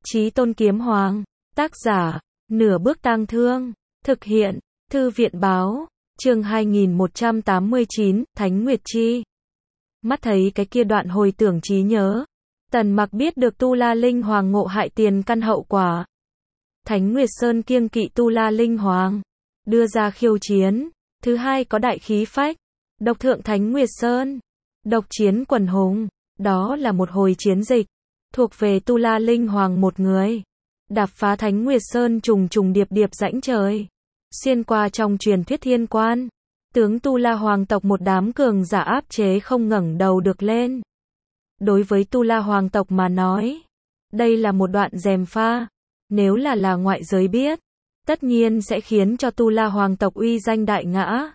Chí Tôn Kiếm Hoàng. Tác giả, Nửa Bước Tang Thương. Thực hiện, Thư viện Báo. Chương 2189, Thánh Nguyệt Chi. Mắt thấy cái kia đoạn hồi tưởng trí nhớ, Tần Mặc biết được Tu La Linh Hoàng ngộ hại tiền căn hậu quả. Thánh Nguyệt Sơn kiêng kỵ Tu La Linh Hoàng, đưa ra khiêu chiến. Thứ hai có đại khí phách, độc thượng Thánh Nguyệt Sơn, độc chiến quần hùng. Đó là một hồi chiến dịch, thuộc về Tu La Linh Hoàng một người. Đạp phá Thánh Nguyệt Sơn trùng trùng điệp điệp rãnh trời, xuyên qua trong truyền thuyết thiên quan, tướng Tu La Hoàng tộc một đám cường giả áp chế không ngẩng đầu được lên. Đối với Tu La Hoàng tộc mà nói, đây là một đoạn gièm pha. Nếu là ngoại giới biết, tất nhiên sẽ khiến cho Tu La Hoàng tộc uy danh đại ngã.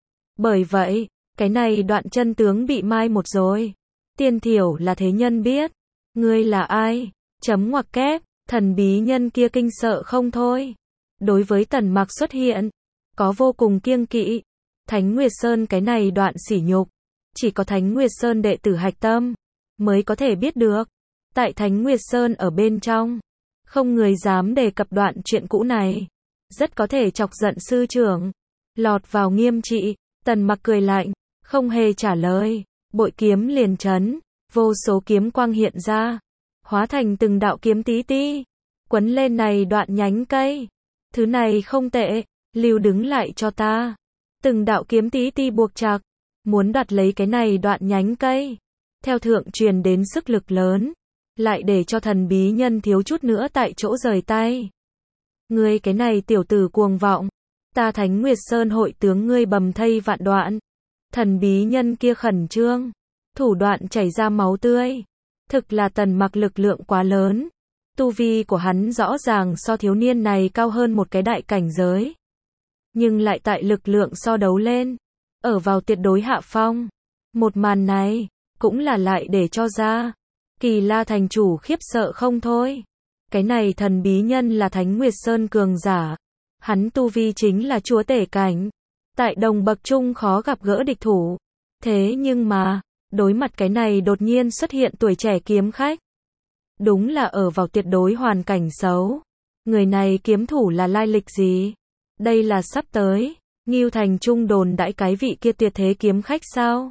Bởi vậy, cái này đoạn chân tướng bị mai một rồi. Tiên thiểu là thế nhân biết. Ngươi là ai? Chấm ngoặc kép, thần bí nhân kia kinh sợ không thôi. Đối với Tần Mặc xuất hiện, có vô cùng kiêng kỵ. Thánh Nguyệt Sơn cái này đoạn sỉ nhục, chỉ có Thánh Nguyệt Sơn đệ tử hạch tâm mới có thể biết được. Tại Thánh Nguyệt Sơn ở bên trong, không người dám đề cập đoạn chuyện cũ này, rất có thể chọc giận sư trưởng, lọt vào nghiêm trị. Tần Mặc cười lạnh, không hề trả lời, bội kiếm liền chấn, vô số kiếm quang hiện ra, hóa thành từng đạo kiếm tí ti, quấn lên này đoạn nhánh cây. Thứ này không tệ, lưu đứng lại cho ta. Từng đạo kiếm tí ti buộc chặt, muốn đoạt lấy cái này đoạn nhánh cây. Theo thượng truyền đến sức lực lớn, lại để cho thần bí nhân thiếu chút nữa tại chỗ rời tay. Ngươi cái này tiểu tử cuồng vọng, ta Thánh Nguyệt Sơn hội tướng ngươi bầm thây vạn đoạn. Thần bí nhân kia khẩn trương, thủ đoạn chảy ra máu tươi. Thực là Tần Mặc lực lượng quá lớn. Tu vi của hắn rõ ràng so thiếu niên này cao hơn một cái đại cảnh giới. Nhưng lại tại lực lượng so đấu lên, ở vào tuyệt đối hạ phong. Một màn này, cũng là lại để cho ra Kỳ La thành chủ khiếp sợ không thôi. Cái này thần bí nhân là Thánh Nguyệt Sơn cường giả. Hắn tu vi chính là chúa tể cảnh. Tại đồng bậc trung khó gặp gỡ địch thủ. Thế nhưng mà, đối mặt cái này đột nhiên xuất hiện tuổi trẻ kiếm khách. Đúng là ở vào tuyệt đối hoàn cảnh xấu. Người này kiếm thủ là lai lịch gì? Đây là sắp tới Ngưu Thành Trung đồn đãi cái vị kia tuyệt thế kiếm khách sao?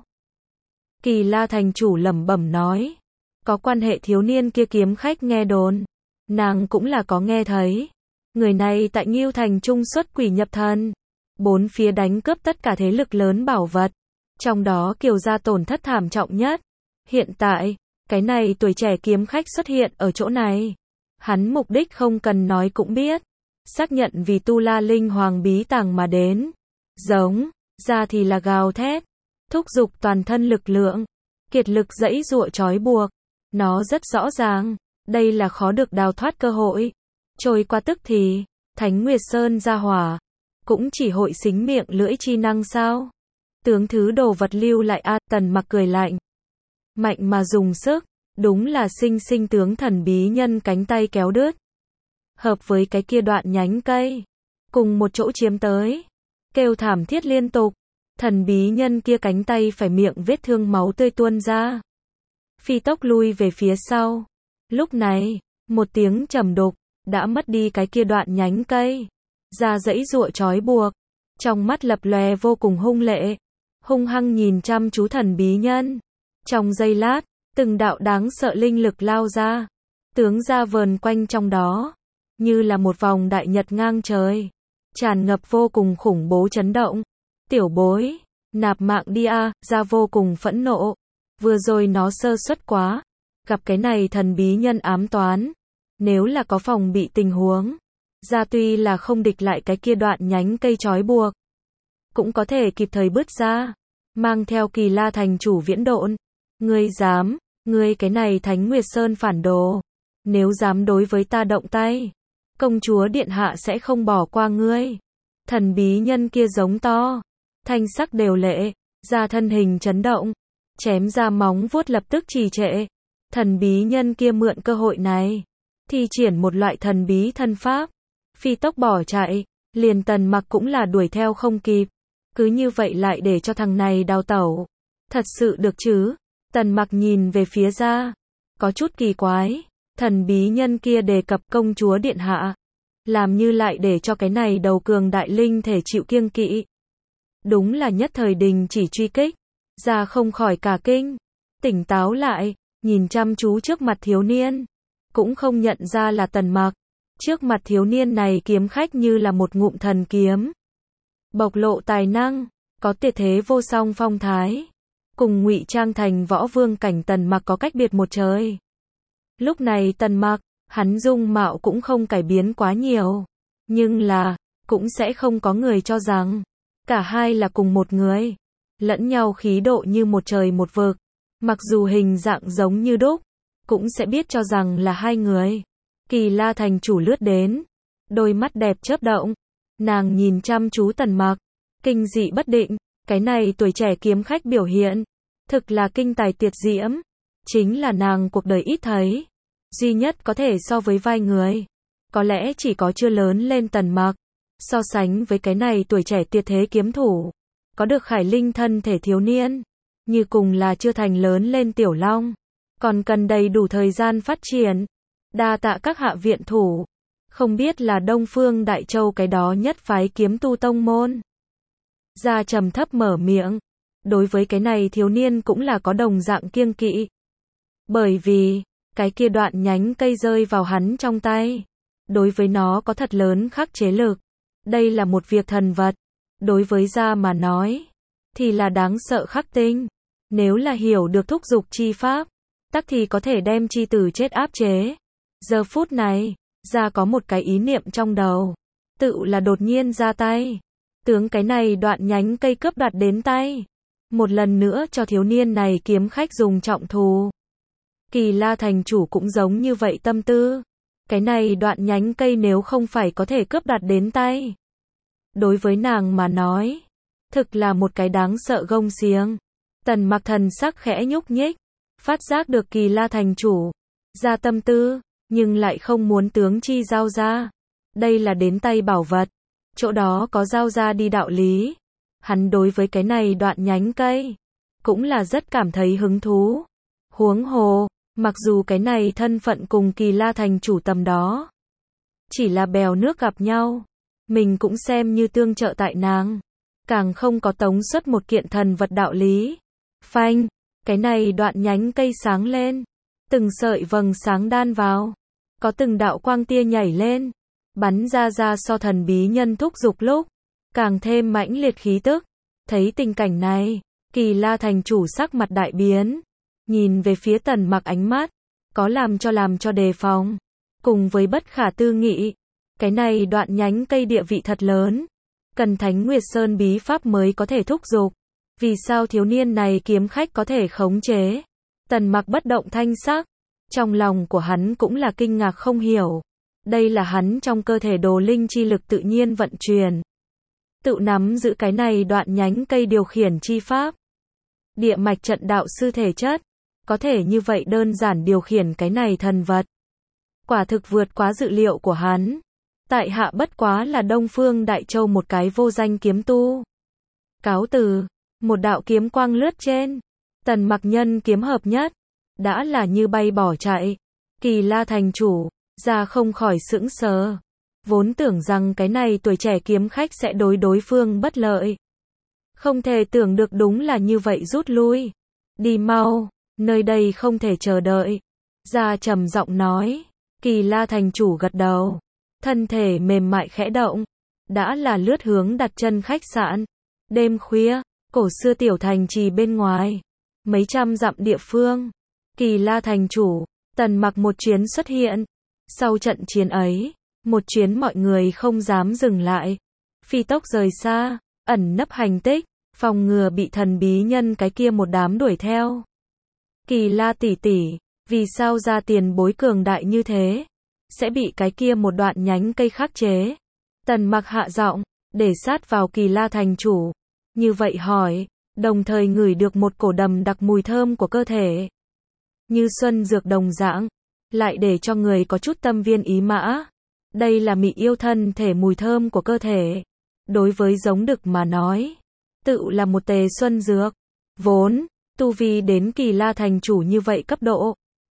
Kỳ La thành chủ lẩm bẩm nói. Có quan hệ thiếu niên kia kiếm khách nghe đồn, nàng cũng là có nghe thấy. Người này tại Ngưu Thành Trung xuất quỷ nhập thần, bốn phía đánh cướp tất cả thế lực lớn bảo vật, trong đó Kiều gia tổn thất thảm trọng nhất. Hiện tại, cái này tuổi trẻ kiếm khách xuất hiện ở chỗ này. Hắn mục đích không cần nói cũng biết, xác nhận vì Tu La Linh Hoàng bí tàng mà đến. Giống ra thì là gào thét, thúc giục toàn thân lực lượng, kiệt lực giãy giụa trói buộc. Nó rất rõ ràng, đây là khó được đào thoát cơ hội. Trôi qua tức thì, Thánh Nguyệt Sơn ra hỏa, cũng chỉ hội xính miệng lưỡi chi năng sao? Tướng thứ đồ vật lưu lại a. Tần Mặc cười lạnh, mạnh mà dùng sức, đúng là sinh sinh tướng thần bí nhân cánh tay kéo đứt. Hợp với cái kia đoạn nhánh cây, cùng một chỗ chiếm tới, kêu thảm thiết liên tục. Thần bí nhân kia cánh tay phải miệng vết thương máu tươi tuôn ra, phi tốc lui về phía sau. Lúc này, một tiếng trầm đục, đã mất đi cái kia đoạn nhánh cây, ra giãy giụa trói buộc, trong mắt lập lòe vô cùng hung lệ, hung hăng nhìn chăm chú thần bí nhân. Trong giây lát, từng đạo đáng sợ linh lực lao ra, tướng ra vờn quanh trong đó, như là một vòng đại nhật ngang trời, tràn ngập vô cùng khủng bố chấn động. Tiểu bối, nạp mạng đi a. Ra vô cùng phẫn nộ. Vừa rồi nó sơ suất quá, gặp cái này thần bí nhân ám toán. Nếu là có phòng bị tình huống, ra tuy là không địch lại cái kia đoạn nhánh cây trói buộc, cũng có thể kịp thời bứt ra, mang theo Kỳ La thành chủ viễn độn. Ngươi dám, ngươi cái này Thánh Nguyệt Sơn phản đồ, nếu dám đối với ta động tay, công chúa điện hạ sẽ không bỏ qua ngươi. Thần bí nhân kia giống to, thanh sắc đều lệ, ra thân hình chấn động, chém ra móng vuốt lập tức trì trệ. Thần bí nhân kia mượn cơ hội này, thi triển một loại thần bí thân pháp, phi tốc bỏ chạy, liền Tần Mặc cũng là đuổi theo không kịp. Cứ như vậy lại để cho thằng này đào tẩu, thật sự được chứ? Tần Mặc nhìn về phía ra, có chút kỳ quái, Thần bí nhân kia đề cập công chúa điện hạ. Làm như lại để cho cái này đầu cường đại linh thể chịu kiêng kỵ. Đúng là nhất thời đình chỉ truy kích. Ra không khỏi cả kinh. Tỉnh táo lại, nhìn chăm chú trước mặt thiếu niên. Cũng không nhận ra là Tần Mặc. Trước mặt thiếu niên này kiếm khách như là một ngụm thần kiếm. Bộc lộ tài năng, có tuyệt thế vô song phong thái. Cùng ngụy trang thành võ vương cảnh Tần Mặc có cách biệt một trời. Lúc này Tần Mặc, hắn dung mạo cũng không cải biến quá nhiều. Nhưng là, cũng sẽ không có người cho rằng, cả hai là cùng một người. Lẫn nhau khí độ như một trời một vực. Mặc dù hình dạng giống như đúc, cũng sẽ biết cho rằng là hai người. Kỳ La thành chủ lướt đến. Đôi mắt đẹp chớp động. Nàng nhìn chăm chú Tần Mặc. Kinh dị bất định. Cái này tuổi trẻ kiếm khách biểu hiện. Thực là kinh tài tuyệt diễm. Chính là nàng cuộc đời ít thấy. Duy nhất có thể so với vai người. Có lẽ chỉ có chưa lớn lên Tần Mặc. So sánh với cái này tuổi trẻ tuyệt thế kiếm thủ. Có được khải linh thân thể thiếu niên. Như cùng là chưa thành lớn lên tiểu long. Còn cần đầy đủ thời gian phát triển. Đa tạ các hạ viện thủ. Không biết là Đông Phương Đại Châu cái đó nhất phái kiếm tu tông môn. Gia trầm thấp mở miệng. Đối với cái này thiếu niên cũng là có đồng dạng kiêng kỵ. Bởi vì, cái kia đoạn nhánh cây rơi vào hắn trong tay. Đối với nó có thật lớn khắc chế lực. Đây là một việc thần vật. Đối với Gia mà nói, thì là đáng sợ khắc tinh. Nếu là hiểu được thúc dục chi pháp, tắc thì có thể đem chi tử chết áp chế. Giờ phút này, Gia có một cái ý niệm trong đầu. Tự là đột nhiên ra tay. Tướng cái này đoạn nhánh cây cướp đoạt đến tay. Một lần nữa cho thiếu niên này kiếm khách dùng trọng thù. Kỳ La thành chủ cũng giống như vậy tâm tư. Cái này đoạn nhánh cây nếu không phải có thể cướp đoạt đến tay. Đối với nàng mà nói, thực là một cái đáng sợ gông xiềng. Tần Mặc thần sắc khẽ nhúc nhích. Phát giác được Kỳ La thành chủ. Ra tâm tư. Nhưng lại không muốn tướng chi giao ra. Đây là đến tay bảo vật. Chỗ đó có giao ra đi đạo lý. Hắn đối với cái này đoạn nhánh cây. Cũng là rất cảm thấy hứng thú. Huống hồ, mặc dù cái này thân phận cùng Kỳ La thành chủ tầm đó. Chỉ là bèo nước gặp nhau. Mình cũng xem như tương trợ tại nàng. Càng không có tống xuất một kiện thần vật đạo lý. Phanh, cái này đoạn nhánh cây sáng lên. Từng sợi vầng sáng đan vào. Có từng đạo quang tia nhảy lên. Bắn ra so thần bí nhân thúc dục lúc. Càng thêm mãnh liệt khí tức. Thấy tình cảnh này, Kỳ La thành chủ sắc mặt đại biến. Nhìn về phía Tần Mặc ánh mắt. Có làm cho đề phòng. Cùng với bất khả tư nghị. Cái này đoạn nhánh cây địa vị thật lớn. Cần Thánh Nguyệt Sơn bí pháp mới có thể thúc dục. Vì sao thiếu niên này kiếm khách có thể khống chế? Tần Mặc bất động thanh sắc. Trong lòng của hắn cũng là kinh ngạc không hiểu. Đây là hắn trong cơ thể đồ linh chi lực tự nhiên vận chuyển. Tự nắm giữ cái này đoạn nhánh cây điều khiển chi pháp. Địa mạch trận đạo sư thể chất. Có thể như vậy đơn giản điều khiển cái này thần vật. Quả thực vượt quá dự liệu của hắn. Tại hạ bất quá là Đông Phương Đại Châu một cái vô danh kiếm tu. Cáo từ. Một đạo kiếm quang lướt trên. Tần Mặc nhân kiếm hợp nhất. Đã là như bay bỏ chạy. Kỳ La thành chủ. Ra không khỏi sững sờ. Vốn tưởng rằng cái này tuổi trẻ kiếm khách sẽ đối phương bất lợi. Không thể tưởng được đúng là như vậy rút lui. Đi mau. Nơi đây không thể chờ đợi. Ra trầm giọng nói. Kỳ La thành chủ gật đầu. Thân thể mềm mại khẽ động. Đã là lướt hướng đặt chân khách sạn. Đêm khuya. Cổ xưa tiểu thành trì bên ngoài. Mấy trăm dặm địa phương. Kỳ La thành chủ. Tần Mặc một chuyến xuất hiện. Sau trận chiến ấy. Một chuyến mọi người không dám dừng lại. Phi tốc rời xa. Ẩn nấp hành tích. Phòng ngừa bị thần bí nhân cái kia một đám đuổi theo. Kỳ La tỷ tỷ. Vì sao ra tiền bối cường đại như thế? Sẽ bị cái kia một đoạn nhánh cây khắc chế. Tần Mặc hạ giọng. Để sát vào Kỳ La thành chủ. Như vậy hỏi. Đồng thời ngửi được một cổ đầm đặc mùi thơm của cơ thể. Như xuân dược đồng dạng. Lại để cho người có chút tâm viên ý mã. Đây là mị yêu thân thể mùi thơm của cơ thể. Đối với giống đực mà nói. Tự là một tề xuân dược. Vốn, tu vi đến Kỳ La thành chủ như vậy cấp độ.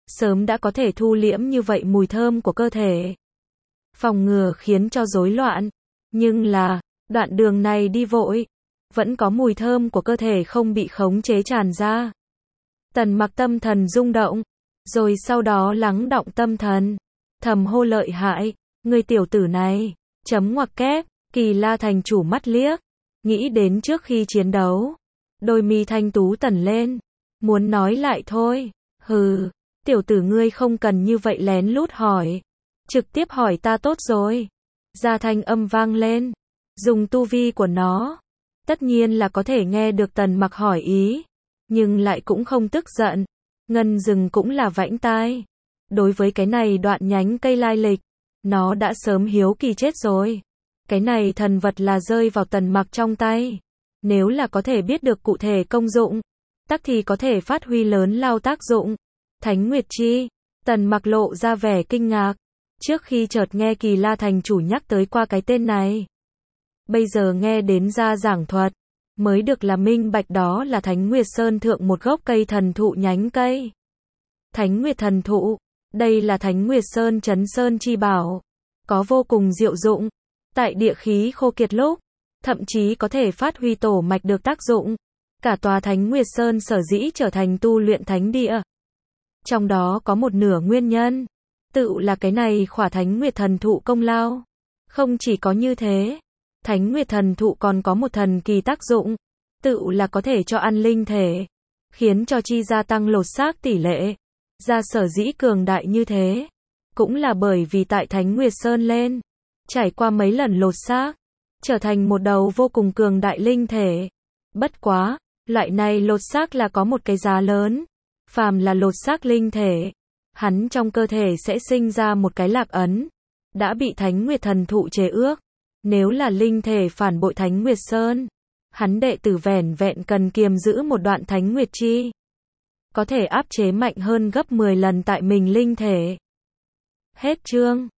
sớm đã có thể thu liễm như vậy mùi thơm của cơ thể. Phòng ngừa khiến cho rối loạn. Nhưng là, đoạn đường này đi vội, vẫn có mùi thơm của cơ thể không bị khống chế tràn ra. Tần Mặc tâm thần rung động, rồi sau đó lắng đọng tâm thần, thầm hô lợi hại, người tiểu tử này, chấm ngoặc kép, Kỳ La thành chủ mắt liếc, nghĩ đến trước khi chiến đấu, đôi mi thanh tú tẩn lên, muốn nói lại thôi, hừ, tiểu tử ngươi không cần như vậy lén lút hỏi, trực tiếp hỏi ta tốt rồi. Gia thanh âm vang lên, dùng tu vi của nó, tất nhiên là có thể nghe được Tần Mặc hỏi ý, nhưng lại cũng không tức giận. Ngân rừng cũng là vãnh tai. Đối với cái này đoạn nhánh cây lai lịch, nó đã sớm hiếu kỳ chết rồi. Cái này thần vật là rơi vào Tần Mặc trong tay. Nếu là có thể biết được cụ thể công dụng, tắc thì có thể phát huy lớn lao tác dụng. Thánh Nguyệt Chi, Tần Mặc lộ ra vẻ kinh ngạc. Trước khi chợt nghe Kỳ La thành chủ nhắc tới qua cái tên này, bây giờ nghe đến ra giảng thuật, mới được là minh bạch đó là Thánh Nguyệt Sơn thượng một gốc cây thần thụ nhánh cây. Thánh Nguyệt thần thụ, đây là Thánh Nguyệt Sơn trấn sơn chi bảo, có vô cùng diệu dụng, tại địa khí khô kiệt lúc, thậm chí có thể phát huy tổ mạch được tác dụng. Cả tòa Thánh Nguyệt Sơn sở dĩ trở thành tu luyện thánh địa. Trong đó có một nửa nguyên nhân, tự là cái này khỏa Thánh Nguyệt thần thụ công lao. Không chỉ có như thế, Thánh Nguyệt thần thụ còn có một thần kỳ tác dụng, tự là có thể cho ăn linh thể, khiến cho chi gia tăng lột xác tỷ lệ. Gia sở dĩ cường đại như thế, cũng là bởi vì tại Thánh Nguyệt Sơn lên, trải qua mấy lần lột xác, trở thành một đầu vô cùng cường đại linh thể. Bất quá, loại này lột xác là có một cái giá lớn, phàm là lột xác linh thể, hắn trong cơ thể sẽ sinh ra một cái lạc ấn, đã bị Thánh Nguyệt thần thụ chế ước. Nếu là linh thể phản bội Thánh Nguyệt Sơn, hắn đệ tử vẻn vẹn cần kiềm giữ một đoạn Thánh Nguyệt Chi, có thể áp chế mạnh hơn gấp 10 lần tại mình linh thể. Hết chương.